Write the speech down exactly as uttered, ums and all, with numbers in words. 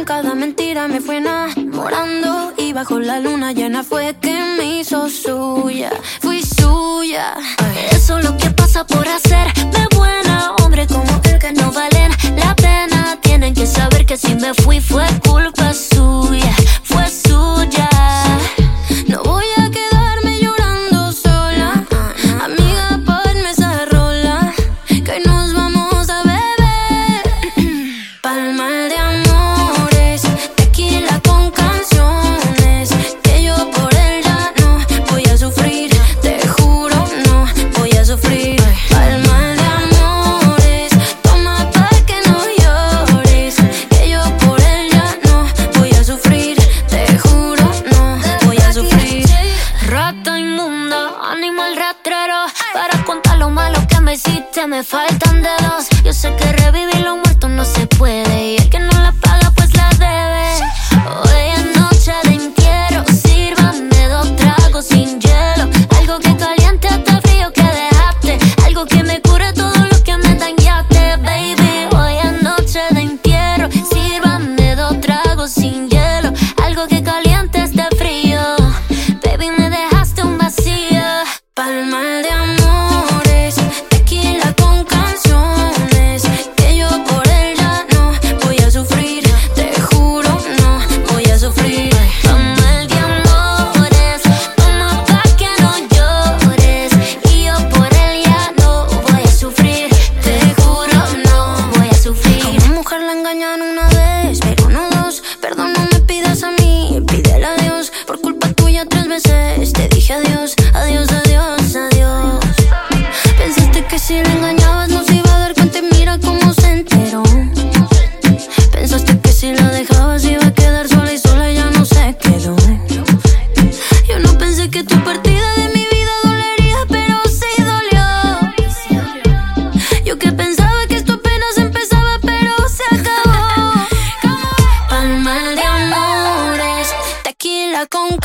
con cada mentira me fui enamorando. Y bajo la luna llena fue que me hizo suya. Fui suya. Eso es lo que pasa por hacerme buena. Hombre como él que no valen la pena. Tienen que saber que si me fui fue culpa suya. Fue suya. No voy a quedarme llorando sola. Amiga, ponme esa rola, que hoy nos vamos a beber. Palma de amores, tequila con canciones. Que yo por él ya no voy a sufrir. Te juro, no voy a sufrir. Palma de amores, toma pa' que no llores. Que yo por él ya no voy a sufrir. Te juro, no voy a sufrir. Rata inmunda, animal rastrero. Para contar lo malo que me hiciste me faltan dedos. Yo sé que revivir lo muerto no se puede, y el que no la paga pues la debe. Hoy es noche de entierro, sírvame dos tragos sin hielo. Algo que caliente hasta el frío que dejaste. Algo que me cure todo lo que me dañaste, baby. Hoy es noche de entierro, sírvame dos tragos sin hielo. Algo que caliente este frío, baby, me dejaste un vacío. Palma de amores, tequila con canciones. Que yo por él ya no voy a sufrir. Te juro, no voy a sufrir. Palma de amores, toma pa' que no llores. Y yo por él ya no voy a sufrir. Te juro, no voy a sufrir. A una mujer la engañan una vez, pero no dos. Perdón, no me pidas a mí, pídele a Dios. Por culpa tuya tres veces te dije adiós, adiós, adiós, adiós. Pensaste que si la engañabas no se iba a dar cuenta y mira cómo se enteró. Pensaste que si la dejabas iba a quedar sola y sola ya no se quedó. Yo no pensé que tu partida de mi vida dolería, pero sí dolió. Yo que pensaba que esto apenas empezaba, pero se acabó. Palma de amores, tequila con